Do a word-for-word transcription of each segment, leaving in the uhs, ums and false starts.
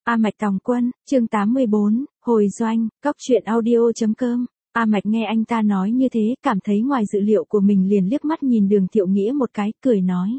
A Mạch Tòng Quân, chương tám mươi bốn, hồi doanh, cóc truyện audio.com. A Mạch nghe anh ta nói như thế, cảm thấy ngoài dự liệu của mình liền liếc mắt nhìn Đường Thiệu Nghĩa một cái, cười nói.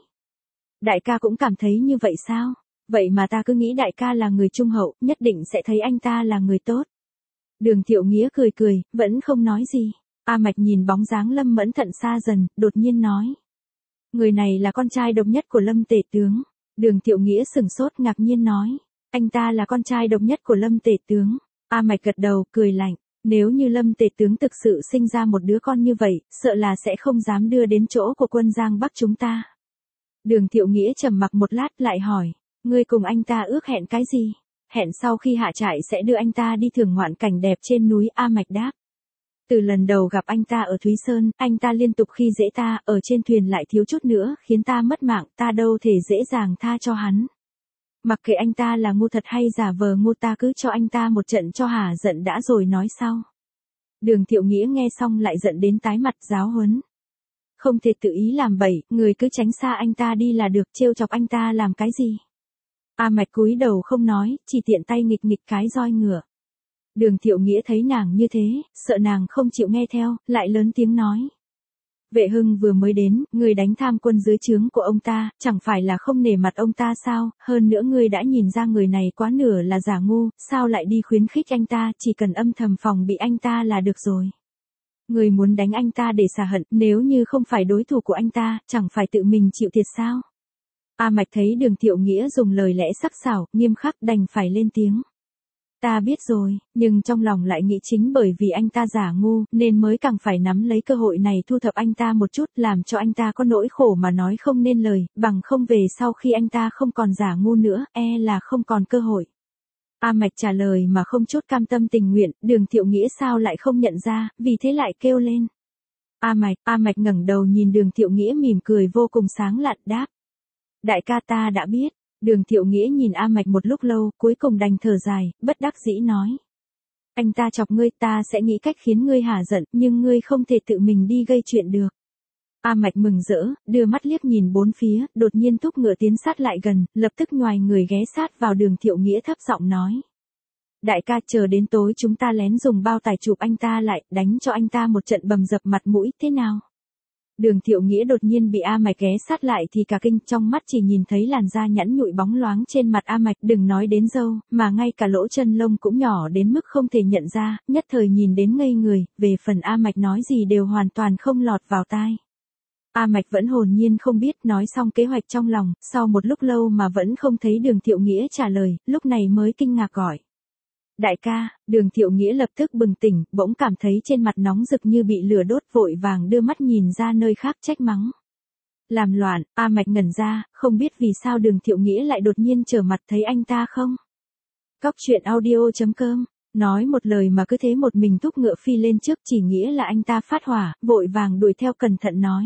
Đại ca cũng cảm thấy như vậy sao? Vậy mà ta cứ nghĩ đại ca là người trung hậu, nhất định sẽ thấy anh ta là người tốt. Đường Thiệu Nghĩa cười cười, vẫn không nói gì. A Mạch nhìn bóng dáng Lâm Mẫn Thận xa dần, đột nhiên nói. Người này là con trai độc nhất của Lâm Tể Tướng. Đường Thiệu Nghĩa sửng sốt ngạc nhiên nói. Anh ta là con trai độc nhất của Lâm Tể Tướng. A Mạch gật đầu, cười lạnh. Nếu như Lâm Tể Tướng thực sự sinh ra một đứa con như vậy, sợ là sẽ không dám đưa đến chỗ của quân Giang Bắc chúng ta. Đường Thiệu Nghĩa trầm mặc một lát lại hỏi. Ngươi cùng anh ta ước hẹn cái gì? Hẹn sau khi hạ trại sẽ đưa anh ta đi thưởng ngoạn cảnh đẹp trên núi. A Mạch đáp. Từ lần đầu gặp anh ta ở Thúy Sơn, anh ta liên tục khi dễ ta, ở trên thuyền lại thiếu chút nữa, khiến ta mất mạng, ta đâu thể dễ dàng tha cho hắn. Mặc kệ anh ta là ngu thật hay giả vờ ngu, ta cứ cho anh ta một trận cho hả giận đã rồi nói sau. Đường Thiệu Nghĩa nghe xong lại giận đến tái mặt, giáo huấn. Không thể tự ý làm bậy, người cứ tránh xa anh ta đi là được, trêu chọc anh ta làm cái gì. A Mạch cúi đầu không nói, chỉ tiện tay nghịch nghịch cái roi ngựa. Đường Thiệu Nghĩa thấy nàng như thế, sợ nàng không chịu nghe theo, lại lớn tiếng nói. Vệ Hưng vừa mới đến, ngươi đánh tham quân dưới trướng của ông ta, chẳng phải là không nể mặt ông ta sao, hơn nữa ngươi đã nhìn ra người này quá nửa là giả ngu, sao lại đi khuyến khích anh ta, chỉ cần âm thầm phòng bị anh ta là được rồi. Ngươi muốn đánh anh ta để xả hận, nếu như không phải đối thủ của anh ta, chẳng phải tự mình chịu thiệt sao. A Mạch thấy Đường Thiệu Nghĩa dùng lời lẽ sắc sảo, nghiêm khắc đành phải lên tiếng. Ta biết rồi, nhưng trong lòng lại nghĩ chính bởi vì anh ta giả ngu, nên mới càng phải nắm lấy cơ hội này thu thập anh ta một chút, làm cho anh ta có nỗi khổ mà nói không nên lời, bằng không về sau khi anh ta không còn giả ngu nữa, e là không còn cơ hội. A Mạch trả lời mà không chút cam tâm tình nguyện, Đường Thiệu Nghĩa sao lại không nhận ra, vì thế lại kêu lên. A Mạch, A Mạch ngẩng đầu nhìn Đường Thiệu Nghĩa mỉm cười vô cùng sáng lạn đáp. Đại ca ta đã biết. Đường Thiệu Nghĩa nhìn A Mạch một lúc lâu, cuối cùng đành thở dài, bất đắc dĩ nói. Anh ta chọc ngươi, ta sẽ nghĩ cách khiến ngươi hả giận, nhưng ngươi không thể tự mình đi gây chuyện được. A Mạch mừng rỡ, đưa mắt liếc nhìn bốn phía, đột nhiên thúc ngựa tiến sát lại gần, lập tức nhoài người ghé sát vào Đường Thiệu Nghĩa thấp giọng nói. Đại ca, chờ đến tối chúng ta lén dùng bao tải chụp anh ta lại, đánh cho anh ta một trận bầm dập mặt mũi, thế nào? Đường Thiệu Nghĩa đột nhiên bị A Mạch ghé sát lại thì cả kinh, trong mắt chỉ nhìn thấy làn da nhẵn nhụi bóng loáng trên mặt A Mạch, đừng nói đến râu, mà ngay cả lỗ chân lông cũng nhỏ đến mức không thể nhận ra, nhất thời nhìn đến ngây người, về phần A Mạch nói gì đều hoàn toàn không lọt vào tai. A Mạch vẫn hồn nhiên không biết, nói xong kế hoạch trong lòng, sau một lúc lâu mà vẫn không thấy Đường Thiệu Nghĩa trả lời, lúc này mới kinh ngạc gọi. Đại ca, Đường Thiệu Nghĩa lập tức bừng tỉnh, bỗng cảm thấy trên mặt nóng rực như bị lửa đốt, vội vàng đưa mắt nhìn ra nơi khác trách mắng. Làm loạn, A Mạch ngẩn ra, không biết vì sao Đường Thiệu Nghĩa lại đột nhiên trở mặt thấy anh ta không. Cóc truyện audio.com, nói một lời mà cứ thế một mình thúc ngựa phi lên trước, chỉ nghĩa là anh ta phát hỏa, vội vàng đuổi theo cẩn thận nói.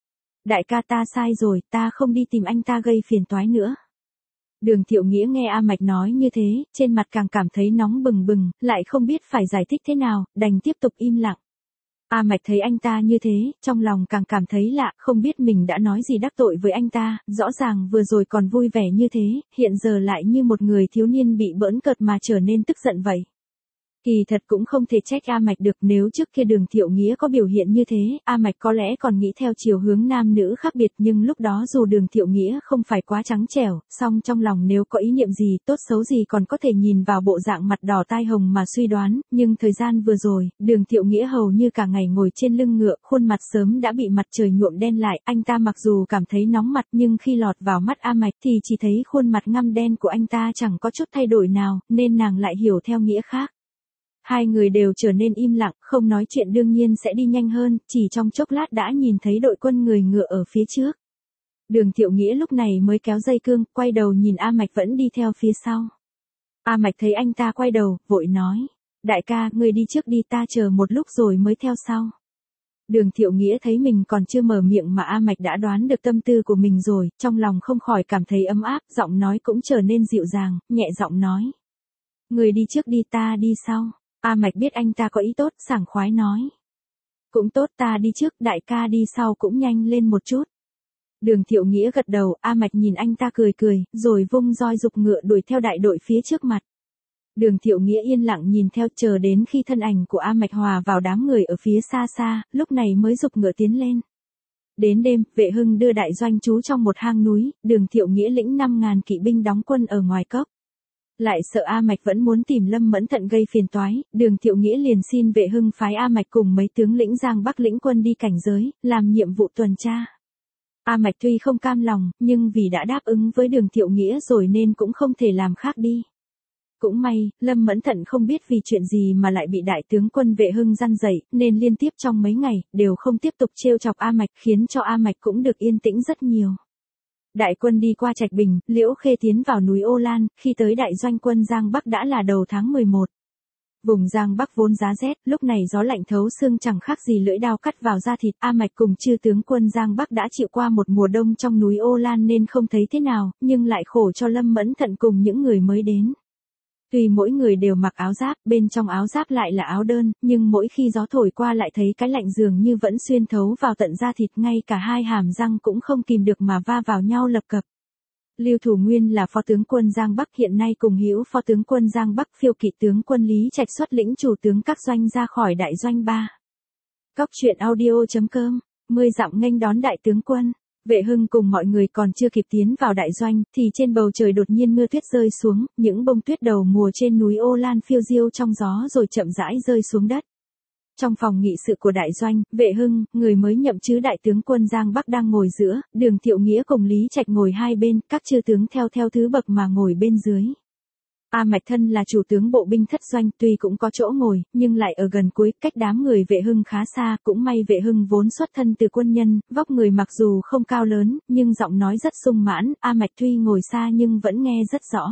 Đại ca, ta sai rồi, ta không đi tìm anh ta gây phiền toái nữa. Đường Thiệu Nghĩa nghe A Mạch nói như thế, trên mặt càng cảm thấy nóng bừng bừng, lại không biết phải giải thích thế nào, đành tiếp tục im lặng. A Mạch thấy anh ta như thế, trong lòng càng cảm thấy lạ, không biết mình đã nói gì đắc tội với anh ta, rõ ràng vừa rồi còn vui vẻ như thế, hiện giờ lại như một người thiếu niên bị bỡn cợt mà trở nên tức giận vậy. Kỳ thật cũng không thể trách A Mạch được, nếu trước kia Đường Thiệu Nghĩa có biểu hiện như thế, A Mạch có lẽ còn nghĩ theo chiều hướng nam nữ khác biệt, nhưng lúc đó dù Đường Thiệu Nghĩa không phải quá trắng trẻo, song trong lòng nếu có ý niệm gì tốt xấu gì còn có thể nhìn vào bộ dạng mặt đỏ tai hồng mà suy đoán, nhưng thời gian vừa rồi, Đường Thiệu Nghĩa hầu như cả ngày ngồi trên lưng ngựa, khuôn mặt sớm đã bị mặt trời nhuộm đen lại, anh ta mặc dù cảm thấy nóng mặt nhưng khi lọt vào mắt A Mạch thì chỉ thấy khuôn mặt ngăm đen của anh ta chẳng có chút thay đổi nào, nên nàng lại hiểu theo nghĩa khác. Hai người đều trở nên im lặng, không nói chuyện, đương nhiên sẽ đi nhanh hơn, chỉ trong chốc lát đã nhìn thấy đội quân người ngựa ở phía trước. Đường Thiệu Nghĩa lúc này mới kéo dây cương, quay đầu nhìn A Mạch vẫn đi theo phía sau. A Mạch thấy anh ta quay đầu, vội nói, đại ca, ngươi đi trước đi, ta chờ một lúc rồi mới theo sau. Đường Thiệu Nghĩa thấy mình còn chưa mở miệng mà A Mạch đã đoán được tâm tư của mình rồi, trong lòng không khỏi cảm thấy ấm áp, giọng nói cũng trở nên dịu dàng, nhẹ giọng nói. Ngươi đi trước đi, ta đi sau. A Mạch biết anh ta có ý tốt, sảng khoái nói. Cũng tốt, ta đi trước, đại ca đi sau cũng nhanh lên một chút. Đường Thiệu Nghĩa gật đầu, A Mạch nhìn anh ta cười cười, rồi vung roi dục ngựa đuổi theo đại đội phía trước mặt. Đường Thiệu Nghĩa yên lặng nhìn theo chờ đến khi thân ảnh của A Mạch hòa vào đám người ở phía xa xa, lúc này mới dục ngựa tiến lên. Đến đêm, Vệ Hưng đưa đại doanh trú trong một hang núi, Đường Thiệu Nghĩa lĩnh năm ngàn kỵ binh đóng quân ở ngoài cốc. Lại sợ A Mạch vẫn muốn tìm Lâm Mẫn Thận gây phiền toái, Đường Thiệu Nghĩa liền xin Vệ Hưng phái A Mạch cùng mấy tướng lĩnh Giang Bắc lĩnh quân đi cảnh giới, làm nhiệm vụ tuần tra. A Mạch tuy không cam lòng, nhưng vì đã đáp ứng với Đường Thiệu Nghĩa rồi nên cũng không thể làm khác đi. Cũng may, Lâm Mẫn Thận không biết vì chuyện gì mà lại bị đại tướng quân Vệ Hưng răn dậy, nên liên tiếp trong mấy ngày, đều không tiếp tục trêu chọc A Mạch, khiến cho A Mạch cũng được yên tĩnh rất nhiều. Đại quân đi qua Trạch Bình, Liễu Khê tiến vào núi Ô Lan, khi tới đại doanh quân Giang Bắc đã là đầu tháng mười một. Vùng Giang Bắc vốn giá rét, lúc này gió lạnh thấu xương chẳng khác gì lưỡi dao cắt vào da thịt. A Mạch cùng chư tướng quân Giang Bắc đã chịu qua một mùa đông trong núi Ô Lan nên không thấy thế nào, nhưng lại khổ cho Lâm Mẫn Thận cùng những người mới đến. Tuy mỗi người đều mặc áo giáp, bên trong áo giáp lại là áo đơn, nhưng mỗi khi gió thổi qua lại thấy cái lạnh dường như vẫn xuyên thấu vào tận da thịt, ngay cả hai hàm răng cũng không kìm được mà va vào nhau lập cập. Lưu Thủ Nguyên là phó tướng quân Giang Bắc, hiện nay cùng hữu phó tướng quân Giang Bắc phiêu kỵ tướng quân Lý Trạch xuất lĩnh chủ tướng các doanh ra khỏi đại doanh ba. Cóc truyện audio chấm com, mười dặm nghênh đón đại tướng quân. Vệ Hưng cùng mọi người còn chưa kịp tiến vào đại doanh, thì trên bầu trời đột nhiên mưa tuyết rơi xuống, những bông tuyết đầu mùa trên núi Ô Lan phiêu diêu trong gió rồi chậm rãi rơi xuống đất. Trong phòng nghị sự của đại doanh, Vệ Hưng, người mới nhậm chức đại tướng quân Giang Bắc đang ngồi giữa, Đường Thiệu Nghĩa cùng Lý Trạch ngồi hai bên, các chư tướng theo theo thứ bậc mà ngồi bên dưới. A Mạch thân là chủ tướng bộ binh thất doanh, tuy cũng có chỗ ngồi, nhưng lại ở gần cuối, cách đám người Vệ Hưng khá xa, cũng may Vệ Hưng vốn xuất thân từ quân nhân, vóc người mặc dù không cao lớn, nhưng giọng nói rất sung mãn, A Mạch tuy ngồi xa nhưng vẫn nghe rất rõ.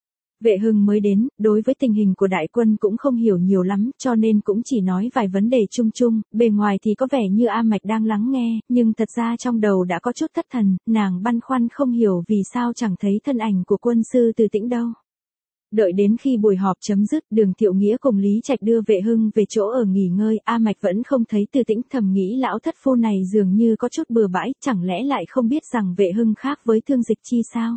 Vệ Hưng mới đến, đối với tình hình của đại quân cũng không hiểu nhiều lắm, cho nên cũng chỉ nói vài vấn đề chung chung, bề ngoài thì có vẻ như A Mạch đang lắng nghe, nhưng thật ra trong đầu đã có chút thất thần, nàng băn khoăn không hiểu vì sao chẳng thấy thân ảnh của quân sư Từ Tĩnh đâu. Đợi đến khi buổi họp chấm dứt, Đường Thiệu Nghĩa cùng Lý Trạch đưa Vệ Hưng về chỗ ở nghỉ ngơi, A Mạch vẫn không thấy Từ Tĩnh, thầm nghĩ lão thất phu này dường như có chút bừa bãi, chẳng lẽ lại không biết rằng Vệ Hưng khác với Thương Dịch Chi sao?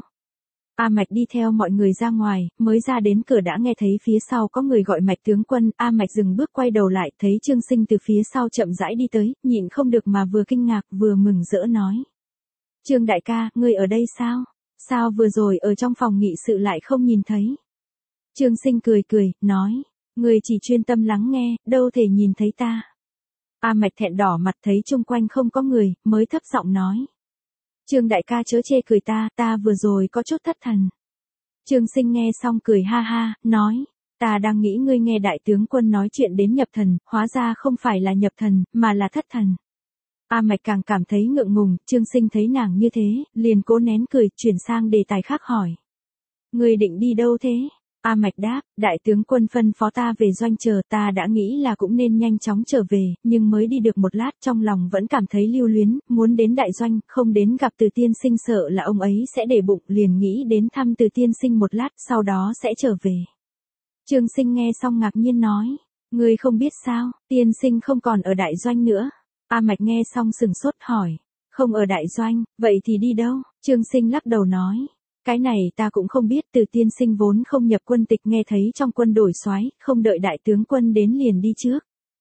A Mạch đi theo mọi người ra ngoài, mới ra đến cửa đã nghe thấy phía sau có người gọi Mạch tướng quân, A Mạch dừng bước quay đầu lại, thấy Trương Sinh từ phía sau chậm rãi đi tới, nhịn không được mà vừa kinh ngạc vừa mừng rỡ nói: "Trương đại ca, ngươi ở đây sao? Sao vừa rồi ở trong phòng nghị sự lại không nhìn thấy?" Trương Sinh cười cười, nói: "Ngươi chỉ chuyên tâm lắng nghe, đâu thể nhìn thấy ta." A Mạch thẹn đỏ mặt thấy chung quanh không có người, mới thấp giọng nói: "Trương đại ca chớ chê cười ta, ta vừa rồi có chút thất thần." Trương Sinh nghe xong cười ha ha, nói: "Ta đang nghĩ ngươi nghe đại tướng quân nói chuyện đến nhập thần, hóa ra không phải là nhập thần, mà là thất thần." A Mạch càng cảm thấy ngượng ngùng, Trương Sinh thấy nàng như thế, liền cố nén cười, chuyển sang đề tài khác hỏi: "Ngươi định đi đâu thế?" A Mạch đáp: "Đại tướng quân phân phó ta về doanh chờ, ta đã nghĩ là cũng nên nhanh chóng trở về, nhưng mới đi được một lát trong lòng vẫn cảm thấy lưu luyến, muốn đến đại doanh, không đến gặp Từ tiên sinh sợ là ông ấy sẽ để bụng, liền nghĩ đến thăm Từ tiên sinh một lát, sau đó sẽ trở về." Trương Sinh nghe xong ngạc nhiên nói: "Ngươi không biết sao, tiên sinh không còn ở đại doanh nữa." A Mạch nghe xong sừng sốt hỏi: "Không ở đại doanh, vậy thì đi đâu?" Trương Sinh lắc đầu nói: "Cái này ta cũng không biết, Từ tiên sinh vốn không nhập quân tịch, nghe thấy trong quân đổi soái, không đợi đại tướng quân đến liền đi trước."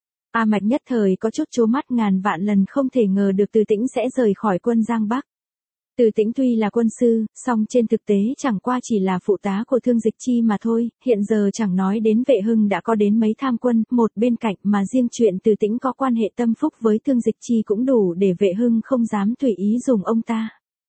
A Mạch nhất thời có chút trố mắt, ngàn vạn lần không thể ngờ được Từ Tĩnh sẽ rời khỏi quân Giang Bắc. Từ Tĩnh tuy là quân sư, song trên thực tế chẳng qua chỉ là phụ tá của Thương Dịch Chi mà thôi, hiện giờ chẳng nói đến Vệ Hưng đã có đến mấy tham quân, một bên cạnh, mà riêng chuyện Từ Tĩnh có quan hệ tâm phúc với Thương Dịch Chi cũng đủ để Vệ Hưng không dám tùy ý dùng ông ta.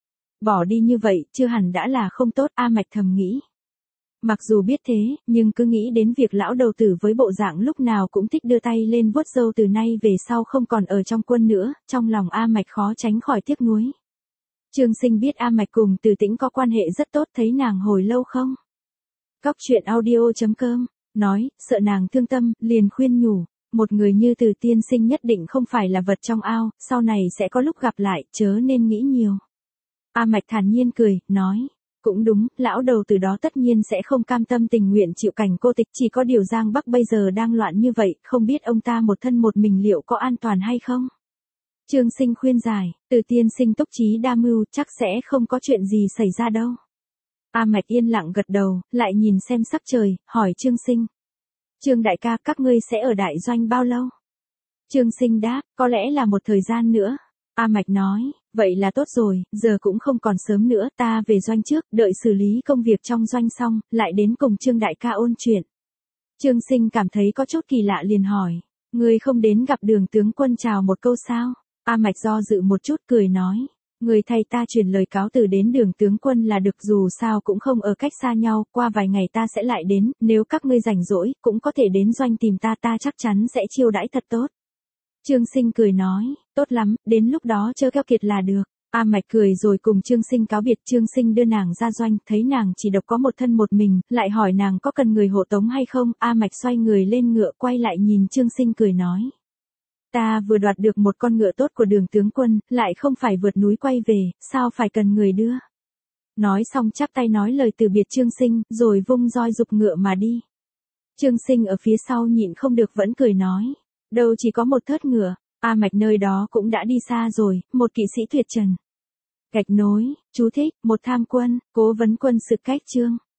Bỏ đi như vậy, chưa hẳn đã là không tốt, A Mạch thầm nghĩ. Mặc dù biết thế, nhưng cứ nghĩ đến việc lão đầu tử với bộ dạng lúc nào cũng thích đưa tay lên vuốt râu từ nay về sau không còn ở trong quân nữa, trong lòng A Mạch khó tránh khỏi tiếc nuối. Trương Sinh biết A Mạch cùng Từ Tĩnh có quan hệ rất tốt, thấy nàng hồi lâu không Cóc truyện audio chấm com, nói, sợ nàng thương tâm, liền khuyên nhủ: "Một người như Từ tiên sinh nhất định không phải là vật trong ao, sau này sẽ có lúc gặp lại, chớ nên nghĩ nhiều." A Mạch thản nhiên cười, nói: "Cũng đúng, lão đầu từ đó tất nhiên sẽ không cam tâm tình nguyện chịu cảnh cô tịch, chỉ có điều Giang Bắc bây giờ đang loạn như vậy, không biết ông ta một thân một mình liệu có an toàn hay không." Trương Sinh khuyên giải, Từ tiên sinh túc trí đa mưu, chắc sẽ không có chuyện gì xảy ra đâu. A Mạch yên lặng gật đầu, lại nhìn xem sắc trời, hỏi Trương Sinh. Trương đại ca, các ngươi sẽ ở đại doanh bao lâu? Trương Sinh đáp, có lẽ là một thời gian nữa. A Mạch nói, vậy là tốt rồi, giờ cũng không còn sớm nữa, ta về doanh trước, đợi xử lý công việc trong doanh xong, lại đến cùng Trương đại ca ôn chuyện. Trương Sinh cảm thấy có chút kỳ lạ liền hỏi, ngươi không đến gặp Đường tướng quân chào một câu sao? A Mạch do dự một chút cười nói, người thay ta truyền lời cáo từ đến Đường tướng quân là được, dù sao cũng không ở cách xa nhau, qua vài ngày ta sẽ lại đến, nếu các ngươi rảnh rỗi, cũng có thể đến doanh tìm ta, ta chắc chắn sẽ chiêu đãi thật tốt. Trương Sinh cười nói, tốt lắm, đến lúc đó chớ keo kiệt là được. A Mạch cười rồi cùng Trương Sinh cáo biệt. Trương Sinh đưa nàng ra doanh, thấy nàng chỉ độc có một thân một mình, lại hỏi nàng có cần người hộ tống hay không. A Mạch xoay người lên ngựa quay lại nhìn Trương Sinh cười nói, ta vừa đoạt được một con ngựa tốt của Đường tướng quân, lại không phải vượt núi quay về, sao phải cần người đưa. Nói xong chắp tay nói lời từ biệt Trương Sinh, rồi vung roi giục ngựa mà đi. Trương Sinh ở phía sau nhịn không được vẫn cười nói, đâu chỉ có một thớt ngựa. A Mạch nơi đó cũng đã đi xa rồi, một kỵ sĩ tuyệt trần. Gạch nối, chú thích, một tham quân, cố vấn quân sự cách chương.